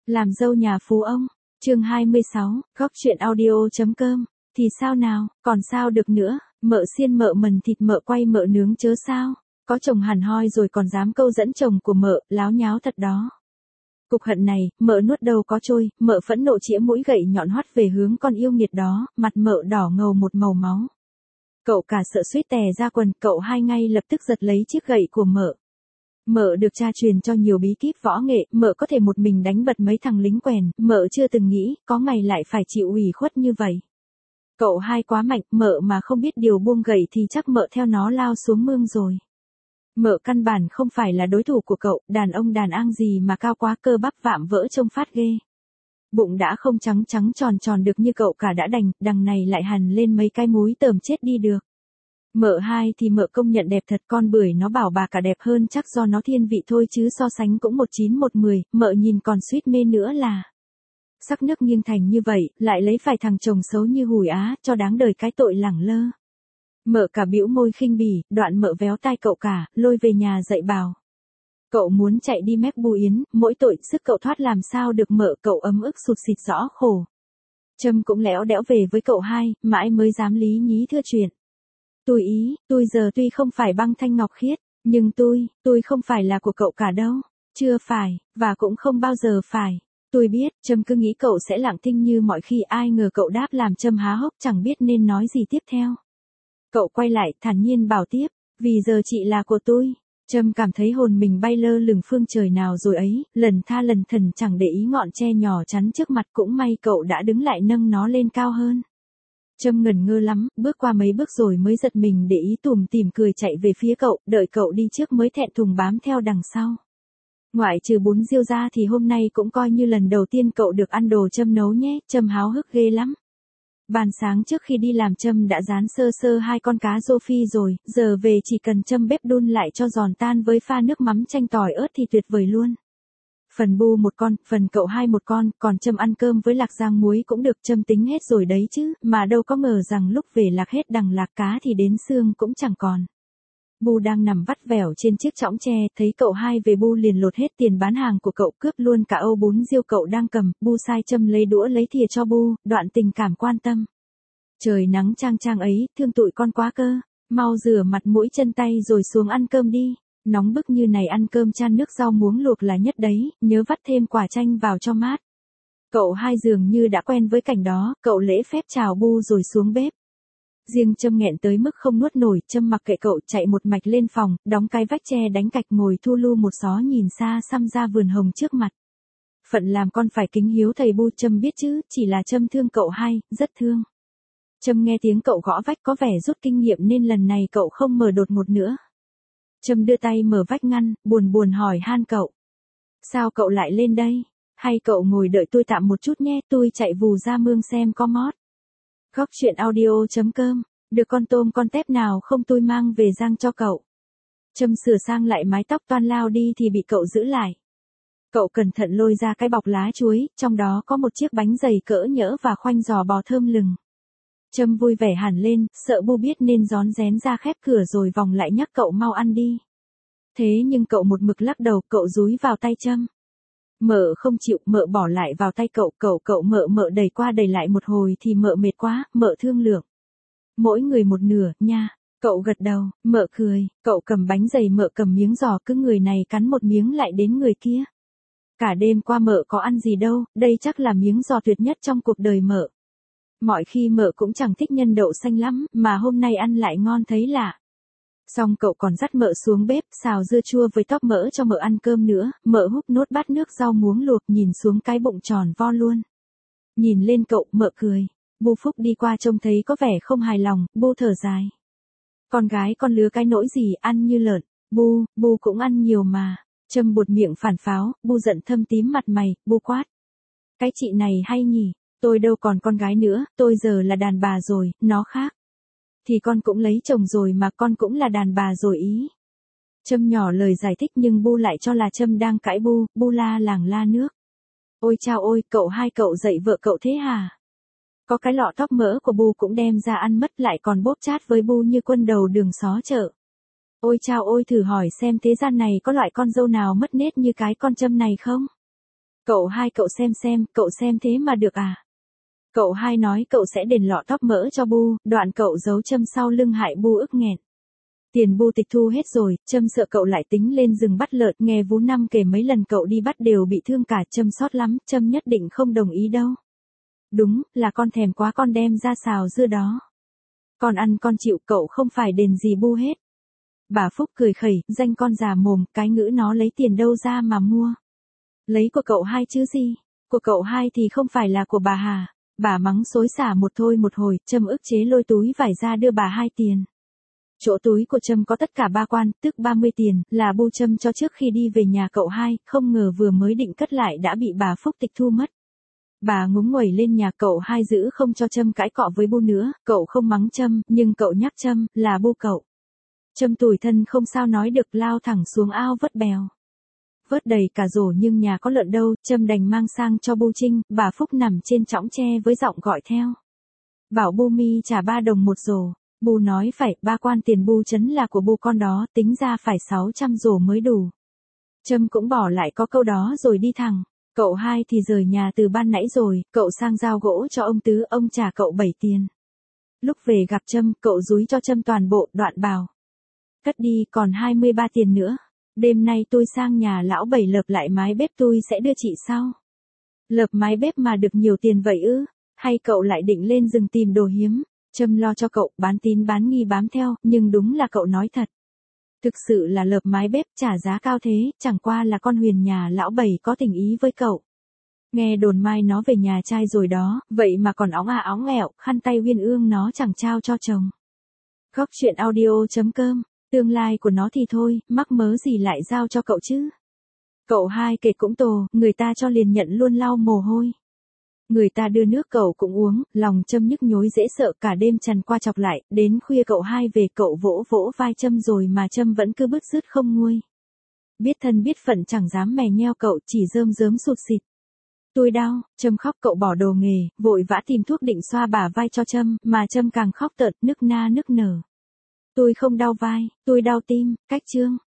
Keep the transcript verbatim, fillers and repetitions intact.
Làm dâu nhà phú ông, chương hai mươi sáu, góc chuyện audio.com, thì sao nào, còn sao được nữa, mợ xiên mợ mần thịt mợ quay mợ nướng chớ sao, có chồng hẳn hoi rồi còn dám câu dẫn chồng của mợ, láo nháo thật đó. Cục hận này, mợ nuốt đâu có trôi, mợ phẫn nộ chĩa mũi gậy nhọn hoắt về hướng con yêu nghiệt đó, mặt mợ đỏ ngầu một màu máu. Cậu cả sợ suýt tè ra quần, cậu hai ngay lập tức giật lấy chiếc gậy của mợ. Mợ được cha truyền cho nhiều bí kíp võ nghệ, mợ có thể một mình đánh bật mấy thằng lính quèn, mợ chưa từng nghĩ, có ngày lại phải chịu ủy khuất như vậy. Cậu hai quá mạnh, mợ mà không biết điều buông gậy thì chắc mợ theo nó lao xuống mương rồi. Mợ căn bản không phải là đối thủ của cậu, đàn ông đàn ang gì mà cao quá, cơ bắp vạm vỡ trông phát ghê. Bụng đã không trắng trắng tròn tròn được như cậu cả đã đành, đằng này lại hằn lên mấy cái múi tởm chết đi được. Mợ hai thì mợ công nhận đẹp thật, con bưởi nó bảo bà cả đẹp hơn chắc do nó thiên vị thôi chứ so sánh cũng một chín một mười, mợ nhìn còn suýt mê nữa là. Sắc nước nghiêng thành như vậy, lại lấy phải thằng chồng xấu như hùi á, cho đáng đời cái tội lẳng lơ. Mợ cả bĩu môi khinh bỉ, đoạn mợ véo tai cậu cả, lôi về nhà dạy bảo. Cậu muốn chạy đi mép bu yến, mỗi tội sức cậu thoát làm sao được, mợ cậu ấm ức sụt sịt rõ khổ. Trâm cũng lẽo đẽo về với cậu hai, mãi mới dám lý nhí thưa chuyện. Tôi ý, tôi giờ tuy không phải băng thanh ngọc khiết, nhưng tôi, tôi không phải là của cậu cả đâu. Chưa phải, và cũng không bao giờ phải. Tôi biết, Trâm cứ nghĩ cậu sẽ lặng thinh như mọi khi, ai ngờ cậu đáp làm Trâm há hốc chẳng biết nên nói gì tiếp theo. Cậu quay lại, thản nhiên bảo tiếp, vì giờ chị là của tôi. Trâm cảm thấy hồn mình bay lơ lửng phương trời nào rồi ấy, lần tha lần thần chẳng để ý ngọn tre nhỏ chắn trước mặt, cũng may cậu đã đứng lại nâng nó lên cao hơn. Trâm ngẩn ngơ lắm, bước qua mấy bước rồi mới giật mình để ý, tủm tỉm cười chạy về phía cậu, đợi cậu đi trước mới thẹn thùng bám theo đằng sau. Ngoại trừ bún riêu ra thì hôm nay cũng coi như lần đầu tiên cậu được ăn đồ Trâm nấu nhé, Trâm háo hức ghê lắm. Ban sáng trước khi đi làm Trâm đã rán sơ sơ hai con cá rô phi rồi, giờ về chỉ cần Trâm bếp đun lại cho giòn tan với pha nước mắm chanh tỏi ớt thì tuyệt vời luôn. Phần bu một con, phần cậu hai một con, còn Trâm ăn cơm với lạc rang muối cũng được, Trâm tính hết rồi đấy chứ, mà đâu có ngờ rằng lúc về lạc hết đằng lạc cá thì đến xương cũng chẳng còn. Bu đang nằm vắt vẻo trên chiếc chõng tre, thấy cậu hai về Bu liền lột hết tiền bán hàng của cậu, cướp luôn cả âu bún riêu cậu đang cầm, Bu sai Trâm lấy đũa lấy thìa cho Bu, đoạn tình cảm quan tâm. Trời nắng chang chang ấy, thương tụi con quá cơ, mau rửa mặt mũi chân tay rồi xuống ăn cơm đi. Nóng bức như này ăn cơm chan nước rau muống luộc là nhất đấy, nhớ vắt thêm quả chanh vào cho mát. Cậu hai dường như đã quen với cảnh đó, cậu lễ phép chào Bu rồi xuống bếp. Riêng Trâm nghẹn tới mức không nuốt nổi, Trâm mặc kệ cậu chạy một mạch lên phòng, đóng cái vách tre đánh cạch ngồi thu lu một xó nhìn xa xăm ra vườn hồng trước mặt. Phận làm con phải kính hiếu thầy Bu, Trâm biết chứ, chỉ là Trâm thương cậu hai, rất thương. Trâm nghe tiếng cậu gõ vách có vẻ rút kinh nghiệm nên lần này cậu không mở đột ngột nữa. Trâm đưa tay mở vách ngăn, buồn buồn hỏi han cậu. Sao cậu lại lên đây? Hay cậu ngồi đợi tôi tạm một chút nhé, tôi chạy vù ra mương xem có mót. Góc chuyện audio.com, được con tôm con tép nào không tôi mang về rang cho cậu. Trâm sửa sang lại mái tóc toan lao đi thì bị cậu giữ lại. Cậu cẩn thận lôi ra cái bọc lá chuối, trong đó có một chiếc bánh dày cỡ nhỡ và khoanh giò bò thơm lừng. Trâm vui vẻ hẳn lên, sợ Bu biết nên rón rén ra khép cửa rồi vòng lại nhắc cậu mau ăn đi. Thế nhưng cậu một mực lắc đầu, cậu dúi vào tay Trâm. Mợ không chịu, mợ bỏ lại vào tay cậu, cậu cậu mợ mợ đẩy qua đẩy lại một hồi thì mợ mệt quá, mợ thương lượng. Mỗi người một nửa, nha. Cậu gật đầu, mợ cười, cậu cầm bánh dày, mợ cầm miếng giò, cứ người này cắn một miếng lại đến người kia. Cả đêm qua mợ có ăn gì đâu, đây chắc là miếng giò tuyệt nhất trong cuộc đời mợ. Mọi khi mợ cũng chẳng thích nhân đậu xanh lắm, mà hôm nay ăn lại ngon thấy lạ. Xong cậu còn dắt mợ xuống bếp, xào dưa chua với tóp mỡ cho mợ ăn cơm nữa, mợ húp nốt bát nước rau muống luộc, nhìn xuống cái bụng tròn vo luôn. Nhìn lên cậu, mợ cười. Bu Phúc đi qua trông thấy có vẻ không hài lòng, Bu thở dài. Con gái con lứa cái nỗi gì, ăn như lợn. Bu, Bu cũng ăn nhiều mà. Trâm buột miệng phản pháo, Bu giận thâm tím mặt mày, Bu quát. Cái chị này hay nhỉ, tôi đâu còn con gái nữa, tôi giờ là đàn bà rồi, nó khác. Thì con cũng lấy chồng rồi mà, con cũng là đàn bà rồi ý. Trâm nhỏ lời giải thích nhưng Bu lại cho là Trâm đang cãi Bu, Bu la làng la nước. Ôi chao ôi, cậu hai cậu dạy vợ cậu thế hả? Có cái lọ tóp mỡ của Bu cũng đem ra ăn mất, lại còn bóp chát với Bu như quân đầu đường xó chợ. Ôi chao ôi, thử hỏi xem thế gian này có loại con dâu nào mất nết như cái con Trâm này không? Cậu hai cậu xem xem, cậu xem thế mà được à? Cậu hai nói cậu sẽ đền lọ tóp mỡ cho Bu, đoạn cậu giấu châm sau lưng hại Bu ức nghẹn. Tiền Bu tịch thu hết rồi, Trâm sợ cậu lại tính lên rừng bắt lợn, nghe Vú Năm kể mấy lần cậu đi bắt đều bị thương cả, Trâm sót lắm, Trâm nhất định không đồng ý đâu. Đúng, là con thèm quá con đem ra xào dưa đó. Con ăn con chịu, cậu không phải đền gì Bu hết. Bà Phúc cười khẩy, danh con già mồm, cái ngữ nó lấy tiền đâu ra mà mua. Lấy của cậu hai chứ gì, của cậu hai thì không phải là của bà Hà. Bà mắng xối xả một thôi một hồi, Trâm ức chế lôi túi vải ra đưa bà hai tiền. Chỗ túi của Trâm có tất cả ba quan, tức ba mươi tiền, là Bu Trâm cho trước khi đi về nhà cậu hai, không ngờ vừa mới định cất lại đã bị bà Phúc tịch thu mất. Bà ngúng nguẩy lên nhà cậu hai giữ không cho Trâm cãi cọ với Bu nữa, cậu không mắng Trâm, nhưng cậu nhắc Trâm, là Bu cậu. Trâm tủi thân không sao nói được, lao thẳng xuống ao vớt bèo. Vớt đầy cả rổ nhưng nhà có lợn đâu, Trâm đành mang sang cho Bu Trinh, bà Phúc nằm trên chõng tre với giọng gọi theo. Bảo Bu mi trả ba đồng một rổ. Bu nói phải, ba quan tiền Bu chấn là của Bu con đó, tính ra phải sáu trăm rổ mới đủ. Trâm cũng bỏ lại có câu đó rồi đi thẳng. Cậu hai thì rời nhà từ ban nãy rồi, cậu sang giao gỗ cho ông Tứ, ông trả cậu bảy tiền. Lúc về gặp Trâm, cậu dúi cho Trâm toàn bộ, đoạn bảo. Cất đi, còn hai mươi ba tiền nữa. Đêm nay tôi sang nhà lão Bảy lợp lại mái bếp, tôi sẽ đưa chị sau. Lợp mái bếp mà được nhiều tiền vậy ư? Hay cậu lại định lên rừng tìm đồ hiếm? Trâm lo cho cậu, bán tín bán nghi bám theo, nhưng đúng là cậu nói thật. Thực sự là lợp mái bếp trả giá cao thế, chẳng qua là con Huyền nhà lão Bảy có tình ý với cậu. Nghe đồn mai nó về nhà trai rồi đó, vậy mà còn óng à óng ẹo, khăn tay Uyên Ương nó chẳng trao cho chồng. Góc truyện audio chấm com, tương lai của nó thì thôi, mắc mớ gì lại giao cho cậu chứ. Cậu hai kể cũng tồ, người ta cho liền nhận luôn lau mồ hôi. Người ta đưa nước cậu cũng uống, lòng Trâm nhức nhối dễ sợ, cả đêm trằn qua chọc lại, đến khuya cậu hai về cậu vỗ vỗ vai Trâm rồi mà Trâm vẫn cứ bứt rứt không nguôi. Biết thân biết phận chẳng dám mè nheo cậu, chỉ rơm rớm sụt xịt. Tôi đau, Trâm khóc, cậu bỏ đồ nghề, vội vã tìm thuốc định xoa bả vai cho Trâm, mà Trâm càng khóc tợt, nức na nức nở. Tôi không đau vai, tôi đau tim, cách chương.